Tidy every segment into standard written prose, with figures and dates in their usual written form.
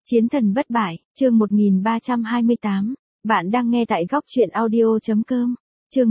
Chiến thần bất bại, chương 1328. Bạn đang nghe tại góc truyện audio.com. Chương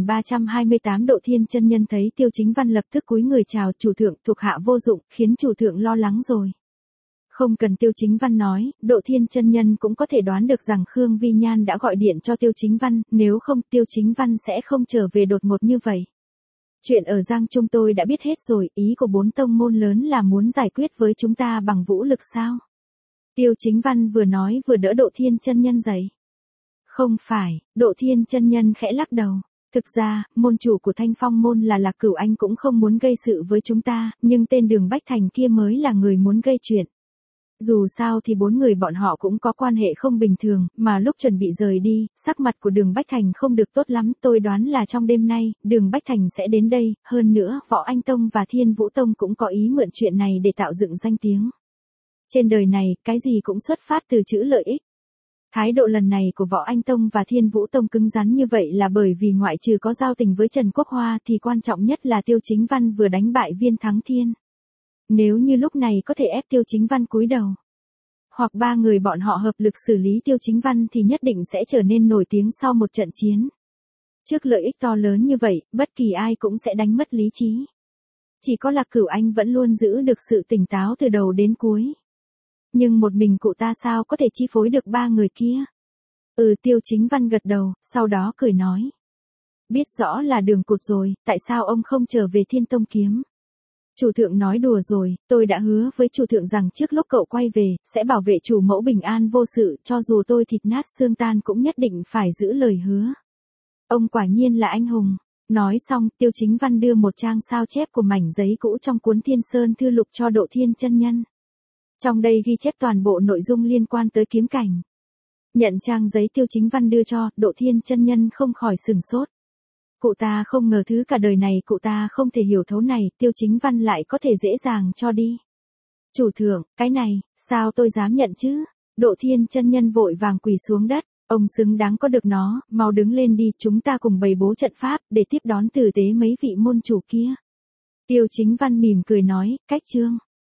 1328. Độ Thiên chân nhân thấy Tiêu Chính Văn lập tức cúi người chào chủ thượng, thuộc hạ vô dụng, khiến chủ thượng lo lắng rồi. Không cần Tiêu Chính Văn nói, Độ Thiên chân nhân cũng có thể đoán được rằng Khương Vi Nhan đã gọi điện cho Tiêu Chính Văn, nếu không Tiêu Chính Văn sẽ không trở về đột ngột như vậy. Chuyện ở Giang Trung tôi đã biết hết rồi, ý của 4 tông môn lớn là muốn giải quyết với chúng ta bằng vũ lực sao? Tiêu Chính Văn vừa nói vừa đỡ Độ Thiên chân nhân dậy. Không phải, Độ Thiên chân nhân khẽ lắc đầu. Thực ra, môn chủ của Thanh Phong môn là Lạc Cửu Anh cũng không muốn gây sự với chúng ta, nhưng tên Đường Bách Thành kia mới là người muốn gây chuyện. Dù sao thì 4 người bọn họ cũng có quan hệ không bình thường, mà lúc chuẩn bị rời đi, sắc mặt của Đường Bách Thành không được tốt lắm, tôi đoán là trong đêm nay, Đường Bách Thành sẽ đến đây, hơn nữa, Võ Anh Tông và Thiên Vũ Tông cũng có ý mượn chuyện này để tạo dựng danh tiếng. Trên đời này, cái gì cũng xuất phát từ chữ lợi ích. Thái độ lần này của Võ Anh Tông và Thiên Vũ Tông cứng rắn như vậy là bởi vì ngoại trừ có giao tình với Trần Quốc Hoa thì quan trọng nhất là Tiêu Chính Văn vừa đánh bại Viên Thắng Thiên. Nếu như lúc này có thể ép Tiêu Chính Văn cúi đầu, hoặc 3 người bọn họ hợp lực xử lý Tiêu Chính Văn thì nhất định sẽ trở nên nổi tiếng sau một trận chiến. Trước lợi ích to lớn như vậy, bất kỳ ai cũng sẽ đánh mất lý trí. Chỉ có Lạc Cửu Anh vẫn luôn giữ được sự tỉnh táo từ đầu đến cuối. Nhưng một mình cụ ta sao có thể chi phối được 3 người kia? Tiêu Chính Văn gật đầu, sau đó cười nói. Biết rõ là Đường cụt rồi, tại sao ông không trở về Thiên Tông kiếm? Chủ thượng nói đùa rồi, tôi đã hứa với chủ thượng rằng trước lúc cậu quay về, sẽ bảo vệ chủ mẫu bình an vô sự, cho dù tôi thịt nát xương tan cũng nhất định phải giữ lời hứa. Ông quả nhiên là anh hùng. Nói xong, Tiêu Chính Văn đưa một trang sao chép của mảnh giấy cũ trong cuốn Thiên Sơn Thư Lục cho Độ Thiên chân nhân. Trong đây ghi chép toàn bộ nội dung liên quan tới kiếm cảnh. Nhận trang giấy Tiêu Chính Văn đưa cho, Độ Thiên chân nhân không khỏi sửng sốt. Cụ ta không ngờ thứ cả đời này cụ ta không thể hiểu thấu này, Tiêu Chính Văn lại có thể dễ dàng cho đi. Chủ thượng, cái này, sao tôi dám nhận chứ? Độ Thiên chân nhân vội vàng quỳ xuống đất, ông xứng đáng có được nó, mau đứng lên đi, chúng ta cùng bày bố trận pháp, để tiếp đón tử tế mấy vị môn chủ kia. Tiêu Chính Văn mỉm cười nói, cách chương.